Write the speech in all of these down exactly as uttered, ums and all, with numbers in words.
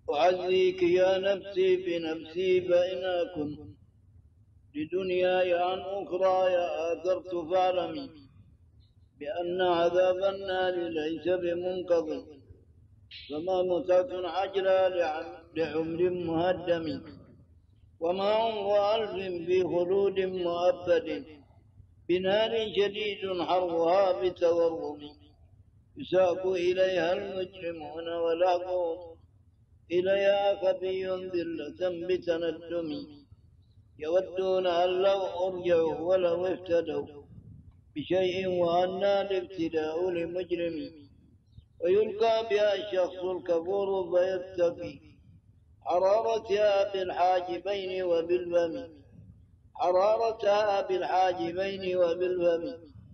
أعزيك يا نفسي بنفسي فإن أكن لدنياي عن أخرى يا آثرت فاعلمي بأن عذاب النار ليس بمنقض فما متعة عجلى لعمر مهدم وما عمر ألف في خلود مؤبد بنار شديد حرها بتورم يساق إليها المجرمون ولعقهم إليها خفي ذلة بتندم يودون أن لو أرجعوا ولو افتدوا بشيء وأنى الابتداء لمجرم ويلقى بها الشخص الكفور فيتقي حرارتها بالحاجبين وبالفم حرارتها بالحاجبين وبالفم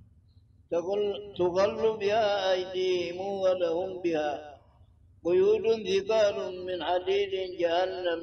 تغل بها أيديهم ولهم بها قيود ثقال من حديد جهنم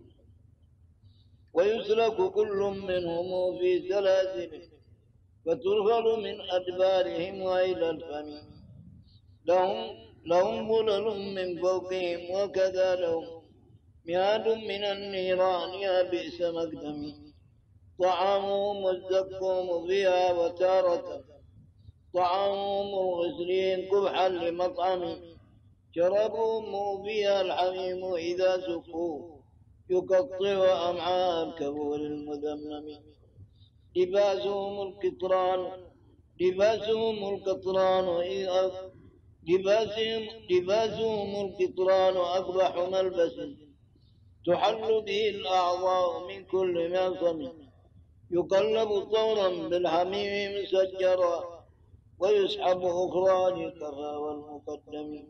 ويسلك كل منهم في سلاسل فترخل من أدبارهم وإلى الفم لهم لهم ظلل من فوقهم وكذا لهم مياد من النيران يا بئس مقدم طعامهم الزقوم فيها وتارة طعامهم الغسلين قبحا لمطعم شربهم فيها الحميم إذا سقوا يقطع أمعاء الكبور المذمم لباسهم القطران لباسهم القطران لباسهم, لباسهم القطران أقبح ملبس تحل به الأعضاء من كل معصم يقلب طورا بالحميم مسجرا ويسحب أخرى للكفى والمقدم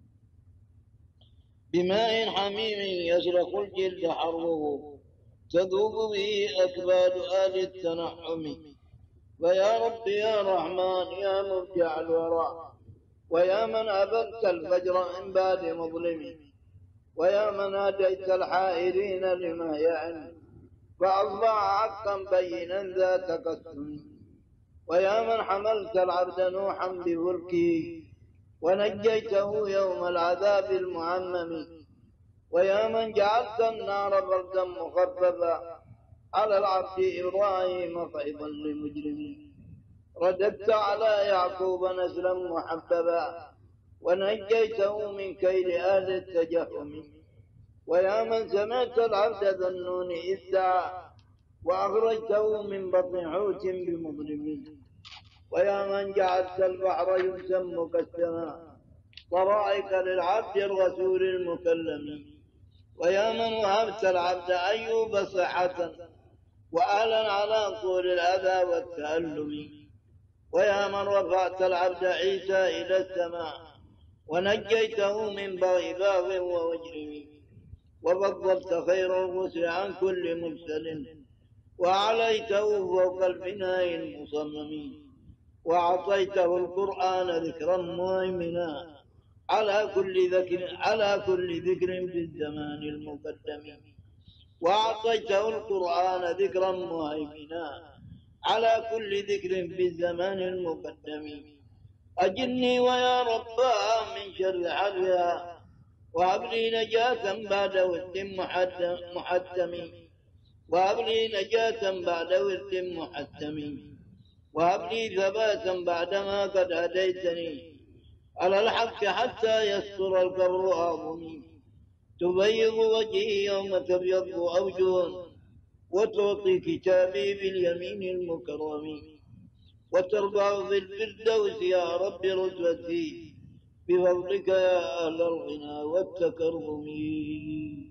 بماء حميم يسرق الجلد حره تذوب به أكباد آل التنعم ويا رب يا رحمن يا مرجع الورى ويا من أبدت الفجر من بعد مظلم ويا من هديت الحائرين لمهيع فأصبح حقا بينا ذات قسم ويا من حملت العبد نوحا بفلكه ونجيته يوم العذاب المعمم ويا من جعلت النار بردا مخففا على العبد إبراهيم فيضا لمجرمين رددت على يعقوب نسلا محببا ونجيته من كيد أهل التجهم ويا من سمعت العبد ذنون إذ دعا وأخرجته من بطن حوت بمظلم ويا من جعلت البحر يسم كالسماء طرائق للعبد الرسول المكلم ويا من وهبت العبد أيوب صحة وأهلا على طول الأذى والتألم ويا من رفعت العبد عيسى إلى السماء ونجيته من بغي باغ ومجرم وفضلت خير الرسل عن كل مرسل وعليته فوق البناء المصمم وأعطيته القرآن ذكرا مهيمنا على كل ذكر على كل ذكر في الزمان المقدم وأعطيته القرآن ذكرا مهيمنا على كل ذكر في الزمان المقدم أجني ويا رباه من شر حرها وهب لي نجاة بعد ود محتم وهب لي نجاة بعد ود محتم وهب لي ثباتا بعدما قد هديتني على الحق حتى يستر القبر أعظمي تبيض وجهي يوم تبيض أوجه وتعطي كتابي باليمين المكرم وتربع في الفردوس يا رب رتبتي بفضلك يا أهل الغنى والتكرم